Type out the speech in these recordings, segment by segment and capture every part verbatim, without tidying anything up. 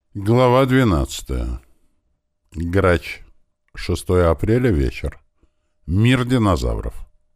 Глава двенадцатая. Грач. шестое апреля, вечер. Мир динозавров.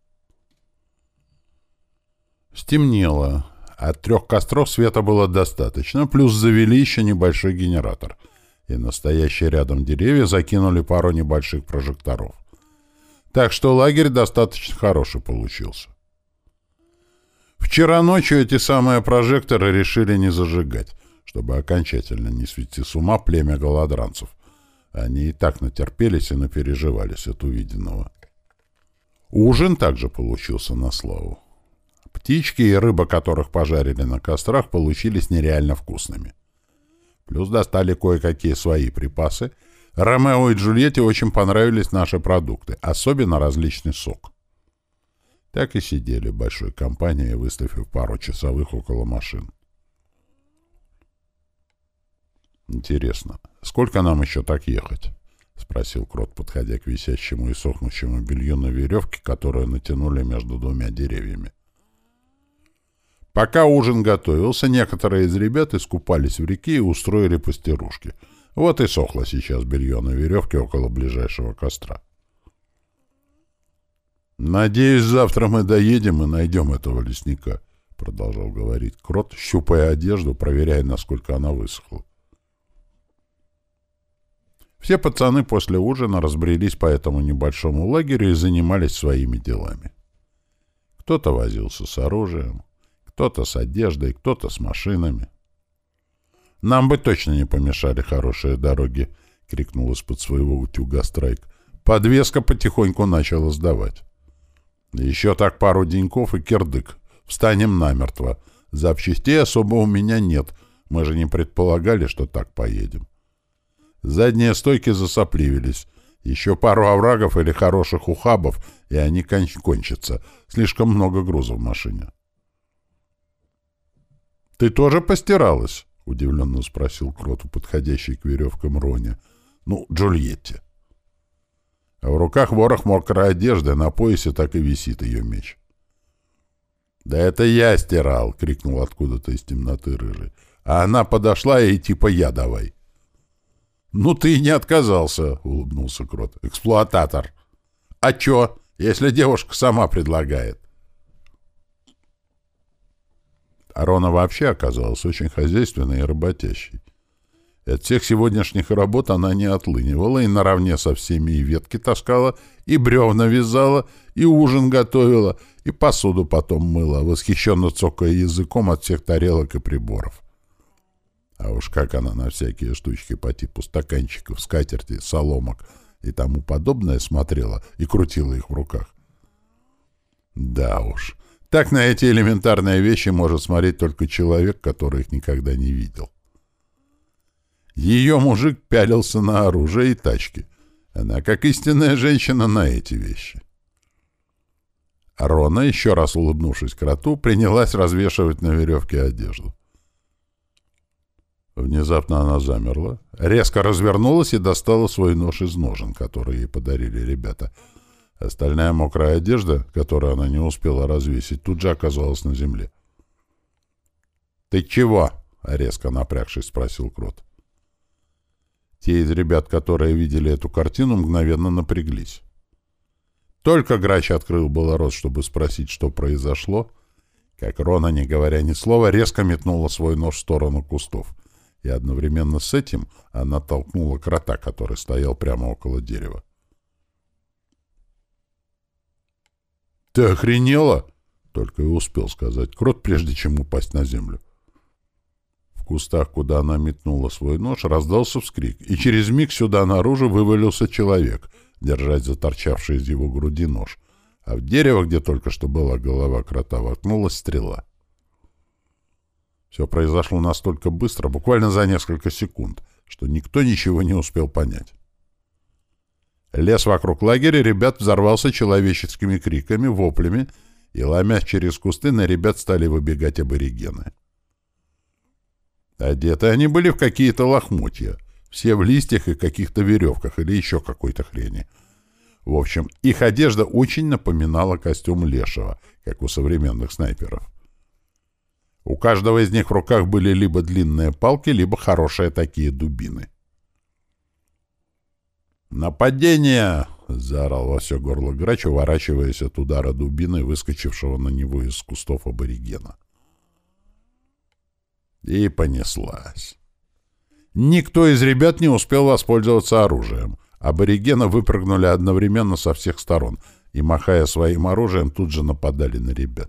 Стемнело. От трех костров света было достаточно, плюс завели еще небольшой генератор. И настоящие рядом деревья закинули пару небольших прожекторов. Так что лагерь достаточно хороший получился. Вчера ночью эти самые прожекторы решили не зажигать, чтобы окончательно не свести с ума племя голодранцев. Они и так натерпелись и напереживались от увиденного. Ужин также получился на славу. Птички и рыба, которых пожарили на кострах, получились нереально вкусными. Плюс достали кое-какие свои припасы. Ромео и Джульетте очень понравились наши продукты, особенно различный сок. Так и сидели большой компанией, выставив пару часовых около машин. «Интересно, сколько нам еще так ехать?» — спросил Крот, подходя к висящему и сохнущему белью на веревке, которую натянули между двумя деревьями. Пока ужин готовился, некоторые из ребят искупались в реке и устроили пастерушки. Вот и сохло сейчас белье на веревке около ближайшего костра. «Надеюсь, завтра мы доедем и найдем этого лесника», — продолжал говорить Крот, щупая одежду, проверяя, насколько она высохла. Все пацаны после ужина разбрелись по этому небольшому лагерю и занимались своими делами. Кто-то возился с оружием, кто-то с одеждой, кто-то с машинами. «Нам бы точно не помешали хорошие дороги», — крикнул из-под своего утюга Страйк. «Подвеска потихоньку начала сдавать. Еще так пару деньков и кирдык. Встанем намертво. Запчастей особо у меня нет. Мы же не предполагали, что так поедем. Задние стойки засопливились. Еще пару оврагов или хороших ухабов, и они кон- кончатся. Слишком много груза в машине». «Ты тоже постиралась?» — удивленно спросил Крот, подходящий к веревкам Роне. «Ну, Джульетте». А в руках ворох мокрой одежды, на поясе так и висит ее меч. «Да это я стирал!» — крикнул откуда-то из темноты рыжий. А она подошла и типа я давай. «Ну ты и не отказался!» — улыбнулся Крот. «Эксплуататор!» «А чё, если девушка сама предлагает?» Арона вообще оказалась очень хозяйственной и работящей. От всех сегодняшних работ она не отлынивала и наравне со всеми и ветки таскала, и бревна вязала, и ужин готовила, и посуду потом мыла, восхищенно цокая языком от всех тарелок и приборов. А уж как она на всякие штучки по типу стаканчиков, скатерти, соломок и тому подобное смотрела и крутила их в руках. Да уж, так на эти элементарные вещи может смотреть только человек, который их никогда не видел. Ее мужик пялился на оружие и тачки. Она, как истинная женщина, на эти вещи. Рона, еще раз улыбнувшись кроту, принялась развешивать на веревке одежду. Внезапно она замерла, резко развернулась и достала свой нож из ножен, который ей подарили ребята. Остальная мокрая одежда, которую она не успела развесить, тут же оказалась на земле. «Ты чего?» — резко напрягшись, спросил Крот. Те из ребят, которые видели эту картину, мгновенно напряглись. Только Грач открыл было рот, чтобы спросить, что произошло, как Рона, не говоря ни слова, резко метнула свой нож в сторону кустов, и одновременно с этим она толкнула крота, который стоял прямо около дерева. «Ты охренела?» — только и успел сказать Крот, прежде чем упасть на землю. В кустах, куда она метнула свой нож, раздался вскрик, и через миг сюда наружу вывалился человек, держать заторчавший из его груди нож, а в дерево, где только что была голова крота, воткнулась стрела. Все произошло настолько быстро, буквально за несколько секунд, что никто ничего не успел понять. Лес вокруг лагеря ребят взорвался человеческими криками, воплями, и, ломясь через кусты, на ребят стали выбегать аборигены. Одеты они были в какие-то лохмотья, все в листьях и каких-то веревках или еще какой-то хрени. В общем, их одежда очень напоминала костюм лешего, как у современных снайперов. У каждого из них в руках были либо длинные палки, либо хорошие такие дубины. «Нападение!» — заорал во все горло грач, уворачиваясь от удара дубины, выскочившего на него из кустов аборигена. И понеслась. Никто из ребят не успел воспользоваться оружием. Аборигены выпрыгнули одновременно со всех сторон и, махая своим оружием, тут же нападали на ребят.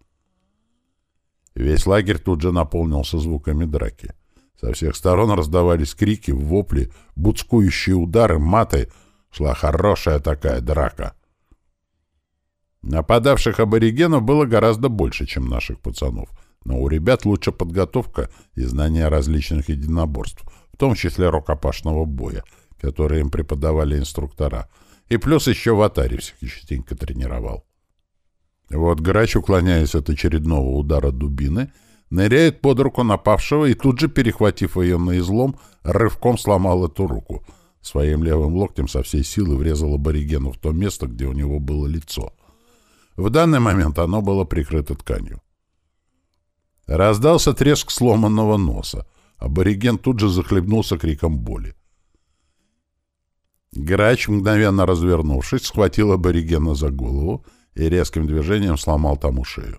Весь лагерь тут же наполнился звуками драки. Со всех сторон раздавались крики, вопли, буцкующие удары, маты. Шла хорошая такая драка. Нападавших аборигенов было гораздо больше, чем наших пацанов, но у ребят лучше подготовка и знания различных единоборств, в том числе рукопашного боя, которые им преподавали инструктора, и плюс еще в атаре всех частенько тренировал. Вот грач, уклоняясь от очередного удара дубины, ныряет под руку напавшего и тут же, перехватив ее на излом, рывком сломал эту руку. Своим левым локтем со всей силы врезал аборигену в то место, где у него было лицо. В данный момент оно было прикрыто тканью. Раздался треск сломанного носа. Абориген тут же захлебнулся криком боли. Грач, мгновенно развернувшись, схватил аборигена за голову и резким движением сломал тому шею.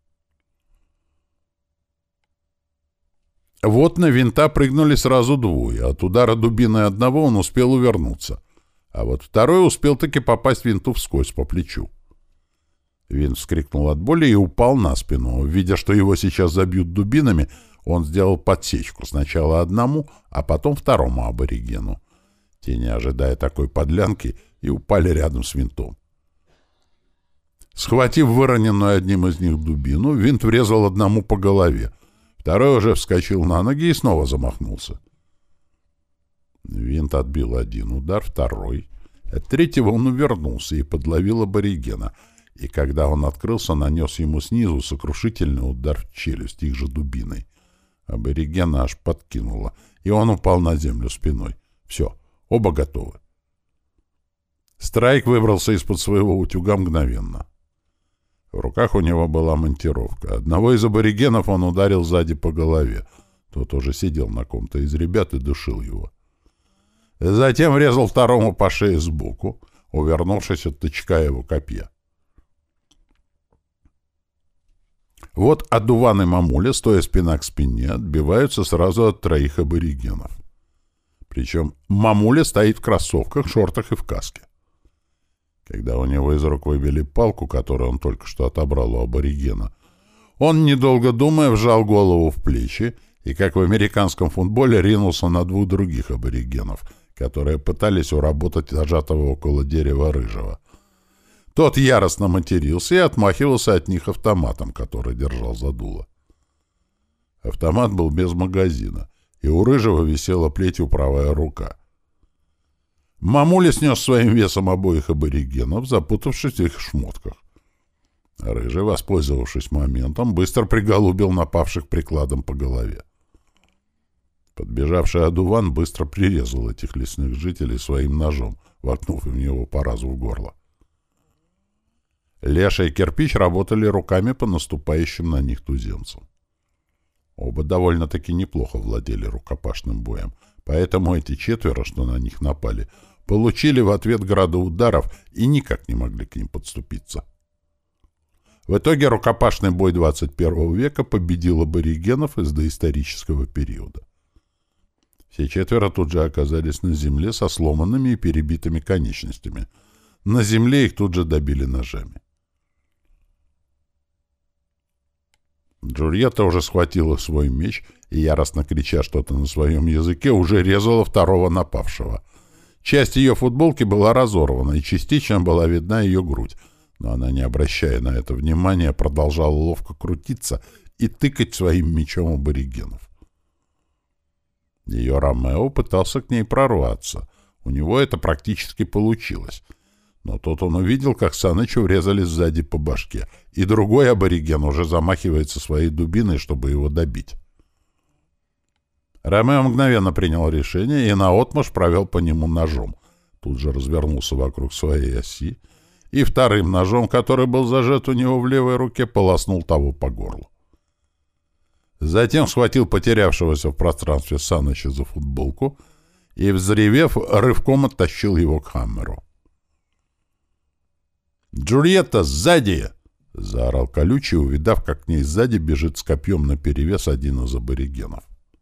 Вот на винта прыгнули сразу двое. От удара дубины одного он успел увернуться, а вот второй успел таки попасть винту вскользь по плечу. Винт вскрикнул от боли и упал на спину. Видя, что его сейчас забьют дубинами, он сделал подсечку сначала одному, а потом второму аборигену. Те, не ожидая такой подлянки, и упали рядом с винтом. Схватив выроненную одним из них дубину, винт врезал одному по голове. Второй уже вскочил на ноги и снова замахнулся. Винт отбил один удар, второй. От третьего он увернулся и подловил аборигена, и когда он открылся, нанес ему снизу сокрушительный удар в челюсть их же дубиной. Аборигена аж подкинуло, и он упал на землю спиной. Все, оба готовы. Страйк выбрался из-под своего утюга мгновенно. В руках у него была монтировка. Одного из аборигенов он ударил сзади по голове. Тот уже сидел на ком-то из ребят и душил его. Затем врезал второму по шее сбоку, увернувшись от тычка его копья. Вот одуван и мамуля, стоя спина к спине, отбиваются сразу от троих аборигенов. Причем мамуля стоит в кроссовках, шортах и в каске. Когда у него из рук выбили палку, которую он только что отобрал у аборигена, он, недолго думая, вжал голову в плечи и, как в американском футболе, ринулся на двух других аборигенов, которые пытались уработать зажатого около дерева рыжего. Тот яростно матерился и отмахивался от них автоматом, который держал за дуло. Автомат был без магазина, и у рыжего висела плетью правая рука. Мамуля снес своим весом обоих аборигенов, запутавшись в их шмотках. Рыжий, воспользовавшись моментом, быстро приголубил напавших прикладом по голове. Подбежавший одуван быстро прирезал этих лесных жителей своим ножом, воткнув в него по разу в горло. Леша и Кирпич работали руками по наступающим на них туземцам. Оба довольно-таки неплохо владели рукопашным боем, поэтому эти четверо, что на них напали, получили в ответ граду ударов и никак не могли к ним подступиться. В итоге рукопашный бой двадцать первого века победил аборигенов из доисторического периода. Все четверо тут же оказались на земле со сломанными и перебитыми конечностями. На земле их тут же добили ножами. Джульетта уже схватила свой меч и, яростно крича что-то на своем языке, уже резала второго напавшего. Часть ее футболки была разорвана, и частично была видна ее грудь, но она, не обращая на это внимания, продолжала ловко крутиться и тыкать своим мечом аборигенов. Ее Ромео пытался к ней прорваться. У него это практически получилось. Но тут он увидел, как Санычу врезали сзади по башке, и другой абориген уже замахивается своей дубиной, чтобы его добить. Ромео мгновенно принял решение и наотмашь провел по нему ножом. Тут же развернулся вокруг своей оси и вторым ножом, который был зажат у него в левой руке, полоснул того по горлу. Затем схватил потерявшегося в пространстве Саныча за футболку и, взревев, рывком оттащил его к Хаммеру. «Джульетта, сзади!» — заорал Колючий, увидав, как к ней сзади бежит с копьем наперевес один из аборигенов.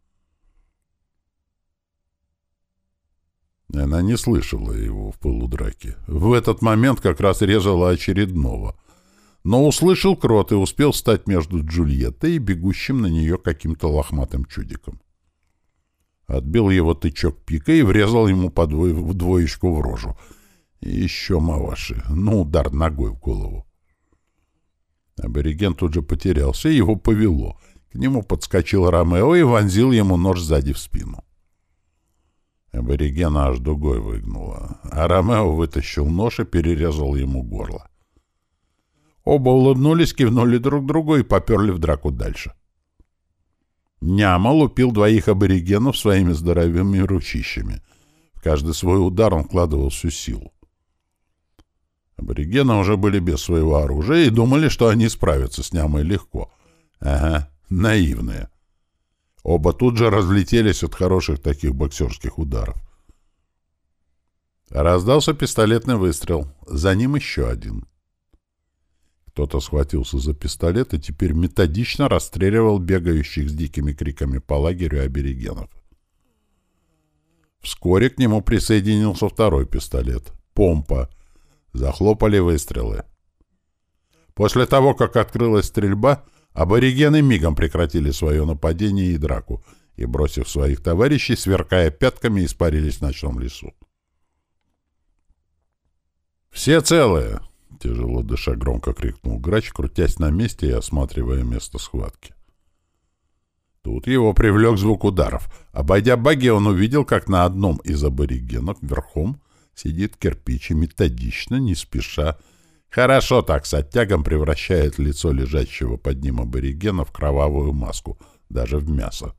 Она не слышала его в пылу драки. В этот момент как раз резала очередного. Но услышал крот и успел встать между Джульеттой и бегущим на нее каким-то лохматым чудиком. Отбил его тычок пика и врезал ему по двое, в двоечку в рожу. И еще маваши. Ну, удар ногой в голову. Абориген тут же потерялся, и его повело. К нему подскочил Ромео и вонзил ему нож сзади в спину. Аборигена аж дугой выгнуло, а Ромео вытащил нож и перерезал ему горло. Оба улыбнулись, кивнули друг другу и поперли в драку дальше. Няма лупил двоих аборигенов своими здоровыми ручищами. В каждый свой удар он вкладывал всю силу. Аборигены уже были без своего оружия и думали, что они справятся с Нямой легко. Ага, наивные. Оба тут же разлетелись от хороших таких боксерских ударов. Раздался пистолетный выстрел. За ним еще один. Кто-то схватился за пистолет и теперь методично расстреливал бегающих с дикими криками по лагерю аборигенов. Вскоре к нему присоединился второй пистолет. Помпа. Захлопали выстрелы. После того, как открылась стрельба, аборигены мигом прекратили свое нападение и драку и, бросив своих товарищей, сверкая пятками, испарились в ночном лесу. «Все целые!» — тяжело дыша громко крикнул Грач, крутясь на месте и осматривая место схватки. Тут его привлек звук ударов. Обойдя багги, он увидел, как на одном из аборигенов верхом сидит кирпич и методично, не спеша, хорошо так с оттягом превращает лицо лежащего под ним аборигена в кровавую маску, даже в мясо.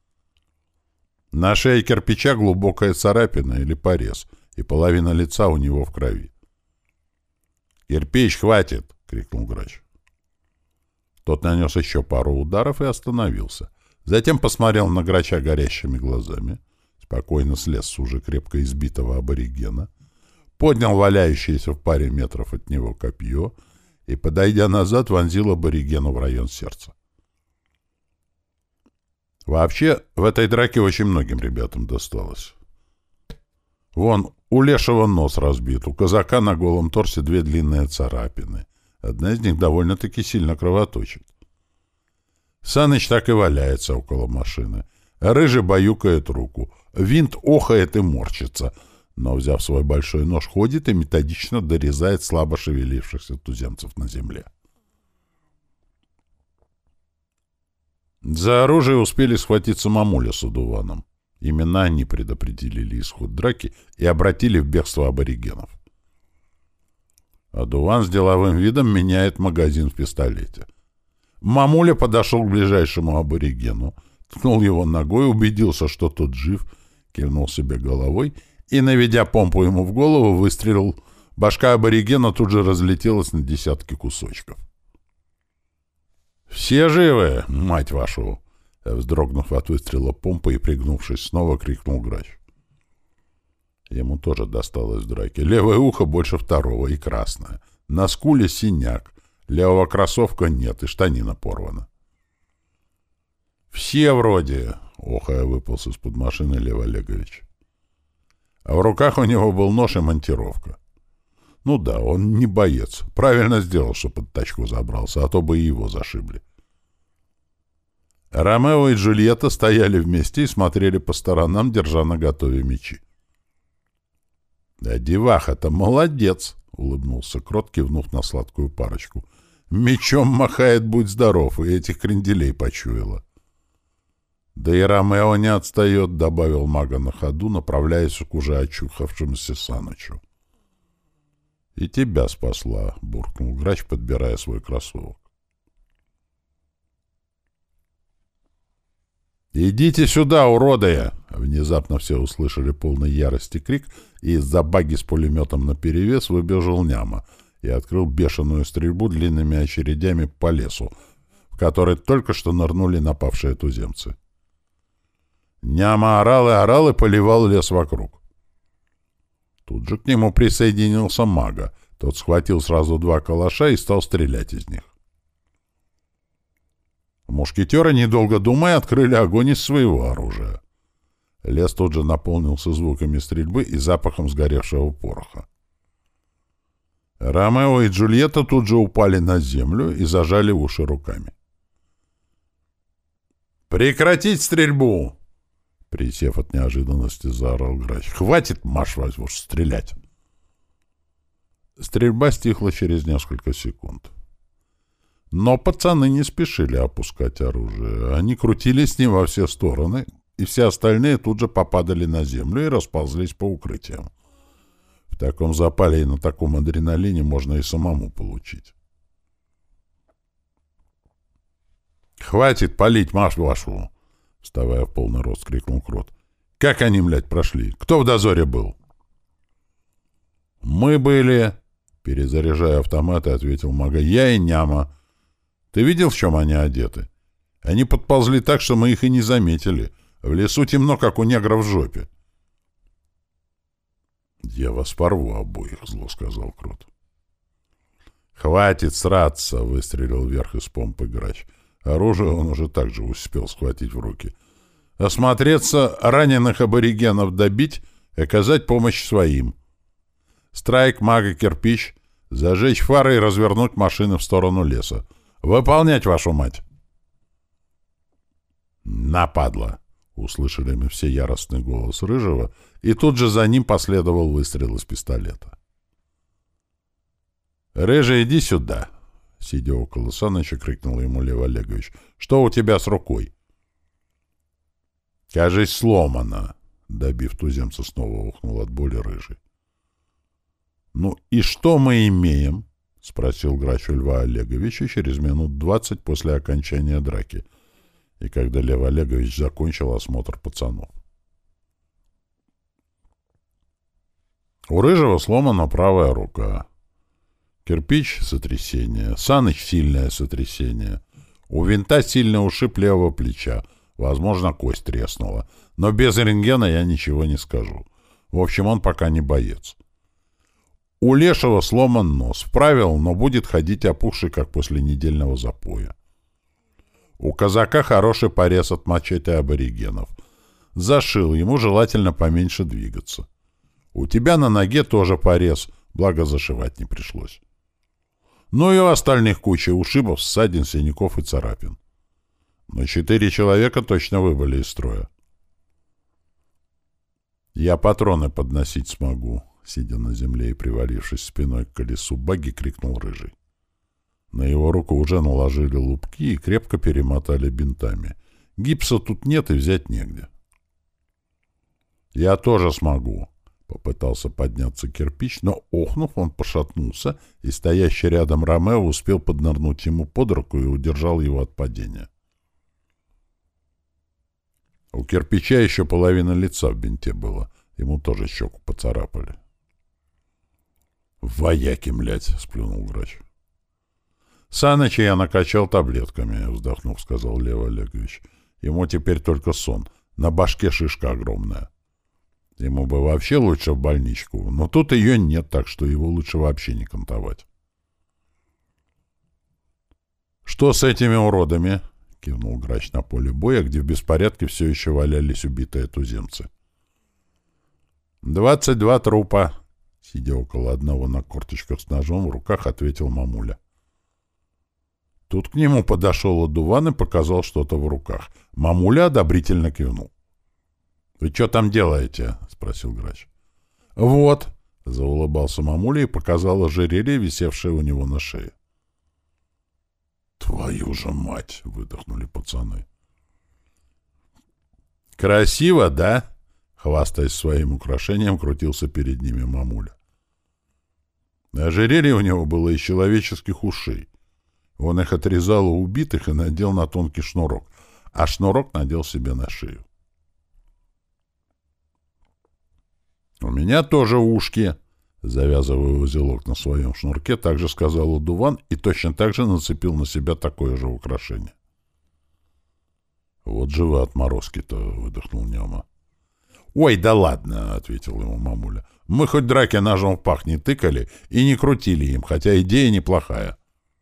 На шее кирпича глубокая царапина или порез, и половина лица у него в крови. «Кирпич, хватит!» — крикнул Грач. Тот нанес еще пару ударов и остановился. Затем посмотрел на Грача горящими глазами, спокойно слез с уже крепко избитого аборигена, поднял валяющееся в паре метров от него копье и, подойдя назад, вонзил аборигену в район сердца. Вообще, в этой драке очень многим ребятам досталось. Вон, у Лешего нос разбит, у казака на голом торсе две длинные царапины. Одна из них довольно-таки сильно кровоточит. Саныч так и валяется около машины. Рыжий баюкает руку. Винт охает и морщится, но, взяв свой большой нож, ходит и методично дорезает слабо шевелившихся туземцев на земле. За оружие успели схватиться мамуля с одуваном. Именно они предопределили исход драки и обратили в бегство аборигенов. Одуван с деловым видом меняет магазин в пистолете. Мамуля подошел к ближайшему аборигену, ткнул его ногой, убедился, что тот жив, кивнул себе головой и, наведя помпу ему в голову, выстрелил. Башка аборигена тут же разлетелась на десятки кусочков. «Все живы, мать вашу!» Вздрогнув от выстрела помпы и пригнувшись, снова крикнул Грач. Ему тоже досталось в драке. Левое ухо больше второго и красное. На скуле синяк. Левого кроссовка нет и штанина порвана. «Все вроде!» — охая выполз из-под машины Лев Олегович. А в руках у него был нож и монтировка. Ну да, он не боец. Правильно сделал, что под тачку забрался, а то бы и его зашибли. Ромео и Джульетта стояли вместе и смотрели по сторонам, держа наготове мечи. «Да деваха-то молодец!» — улыбнулся Крот, кивнув на сладкую парочку. «Мечом махает, будь здоров, и этих кренделей почуяла». «Да и Ромео не отстает», — добавил мага на ходу, направляясь к уже очухавшемуся Санычу. «И тебя спасла», — буркнул Грач, подбирая свой кроссовок. «Идите сюда, уродые!» Внезапно все услышали полной ярости крик, и из-за багги с пулеметом наперевес выбежал Няма и открыл бешеную стрельбу длинными очередями по лесу, в который только что нырнули напавшие туземцы. Няма орал и орал и поливал лес вокруг. Тут же к нему присоединился Мага. Тот схватил сразу два калаша и стал стрелять из них. Мушкетеры, недолго думая, открыли огонь из своего оружия. Лес тут же наполнился звуками стрельбы и запахом сгоревшего пороха. Ромео и Джульетта тут же упали на землю и зажали уши руками. «Прекратить стрельбу!» Присев от неожиданности, заорал Грач. «Хватит, марш возьму, стрелять!» Стрельба стихла через несколько секунд. Но пацаны не спешили опускать оружие. Они крутились с ним во все стороны, и все остальные тут же попадали на землю и расползлись по укрытиям. В таком запале и на таком адреналине можно и самому получить. «Хватит палить, марш вашу!» Вставая в полный рост, крикнул Крот. «Как они, блядь, прошли? Кто в дозоре был?» «Мы были...» Перезаряжая автоматы, ответил Мага. «Я и Няма. Ты видел, в чем они одеты? Они подползли так, что мы их и не заметили. В лесу темно, как у негров в жопе». «Я вас порву обоих», — зло сказал Крот. «Хватит сраться!» — выстрелил вверх из помпы Грач. Оружие он уже также успел схватить в руки. «Осмотреться, раненых аборигенов добить и оказать помощь своим. Страйк, Мага, Кирпич, зажечь фары и развернуть машины в сторону леса. Выполнять, вашу мать!» «Нападло!» — услышали мы все яростный голос Рыжего, и тут же за ним последовал выстрел из пистолета. «Рыжий, иди сюда!» — сидя около Саныча, крикнул ему Лев Олегович. «Что у тебя с рукой?» «Кажись, сломано!» — добив туземца, снова ухнул от боли Рыжий. «Ну и что мы имеем?» — спросил Грач у Льва Олеговича через минут двадцать после окончания драки, и когда Лев Олегович закончил осмотр пацанов. У Рыжего сломана правая рука. Кирпич — сотрясение. Саныч — сильное сотрясение. У Винта сильный ушиб левого плеча. Возможно, кость треснула. Но без рентгена я ничего не скажу. В общем, он пока не боец. У Лешего сломан нос. Вправил, но будет ходить опухший, как после недельного запоя. У Казака хороший порез от мачете аборигенов. Зашил, ему желательно поменьше двигаться. У тебя на ноге тоже порез, благо зашивать не пришлось. Ну и у остальных куча ушибов, ссадин, синяков и царапин. Но четыре человека точно выбыли из строя. «Я патроны подносить смогу», — сидя на земле и привалившись спиной к колесу багги, крикнул Рыжий. На его руку уже наложили лупки и крепко перемотали бинтами. Гипса тут нет и взять негде. «Я тоже смогу», — попытался подняться Кирпич, но, охнув, он пошатнулся, и стоящий рядом Ромео успел поднырнуть ему под руку и удержал его от падения. У Кирпича еще половина лица в бинте было. Ему тоже щеку поцарапали. «Вояки, млядь!» — сплюнул Грач. «Саныча я накачал таблетками», — вздохнув, сказал Лев Олегович. «Ему теперь только сон. На башке шишка огромная. Ему бы вообще лучше в больничку, но тут ее нет, так что его лучше вообще не кантовать». «Что с этими уродами?» — кивнул Грач на поле боя, где в беспорядке все еще валялись убитые туземцы. «Двадцать два трупа», — сидя около одного на корточках с ножом в руках, ответил мамуля. Тут к нему подошел одуван и показал что-то в руках. Мамуля одобрительно кивнул. «Вы что там делаете?» — спросил Грач. «Вот», — заулыбался мамуля и показал ожерелье, висевшее у него на шее. «Твою же мать!» — выдохнули пацаны. «Красиво, да?» — хвастаясь своим украшением, крутился перед ними мамуля. Ожерелье у него было из человеческих ушей. Он их отрезал у убитых и надел на тонкий шнурок, а шнурок надел себе на шею. «У меня тоже ушки», Завязывая узелок на своем шнурке, также сказал Удуван и точно так же нацепил на себя такое же украшение. «Вот же вы отморозки-то!» — выдохнул Нема. «Ой, да ладно!» — ответил ему мамуля. «Мы хоть драки ножом в пах не тыкали и не крутили им, хотя идея неплохая».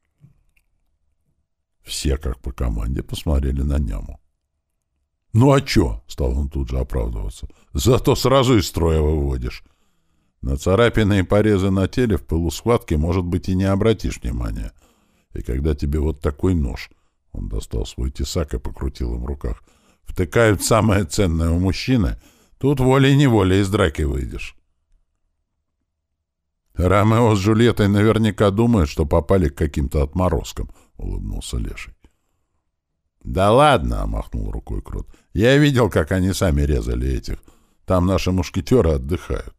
Все, как по команде, посмотрели на Нему. «Ну а чё?» — стал он тут же оправдываться. «Зато сразу из строя выводишь. На царапины и порезы на теле в пылу схватки, может быть, и не обратишь внимания. И когда тебе вот такой нож...» — он достал свой тесак и покрутил им в руках. «Втыкают самое ценное у мужчины, тут волей-неволей из драки выйдешь». «Ромео с Джульеттой наверняка думают, что попали к каким-то отморозкам», — улыбнулся Леший. «Да ладно», — махнул рукой Крот. «Я видел, как они сами резали этих. Там наши мушкетеры отдыхают».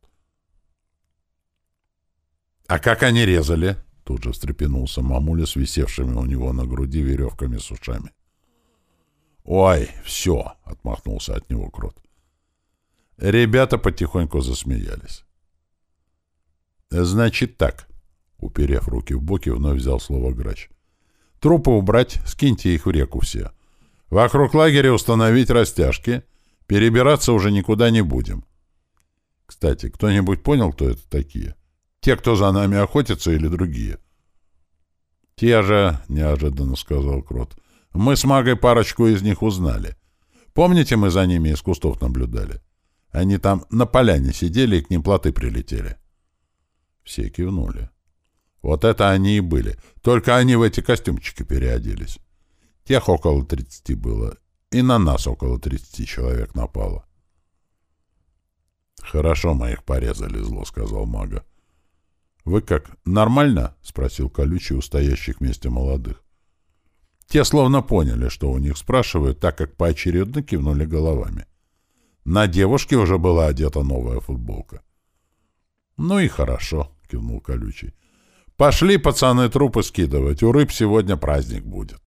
«А как они резали?» — тут же встрепенулся мамуля с висевшими у него на груди веревками с ушами. «Ой, все!» — отмахнулся от него Крот. Ребята потихоньку засмеялись. «Значит так», — уперев руки в боки, вновь взял слово Грач. «Трупы убрать, скиньте их в реку все. Вокруг лагеря установить растяжки. Перебираться уже никуда не будем. Кстати, кто-нибудь понял, кто это такие? Те, кто за нами охотится, или другие?» «Те же», — неожиданно сказал Крот. «Мы с Магой парочку из них узнали. Помните, мы за ними из кустов наблюдали? Они там на поляне сидели, и к ним плоты прилетели». Все кивнули. Вот это они и были. Только они в эти костюмчики переоделись. Тех около тридцати было. И на нас около тридцати человек напало. «Хорошо мы их порезали», — зло сказал Мага. «Вы как, нормально?» — спросил Колючий у стоящих вместе молодых. Те словно поняли, что у них спрашивают, так как поочередно кивнули головами. На девушке уже была одета новая футболка. «Ну и хорошо», — кивнул Колючий. «Пошли, пацаны, трупы скидывать. У рыб сегодня праздник будет».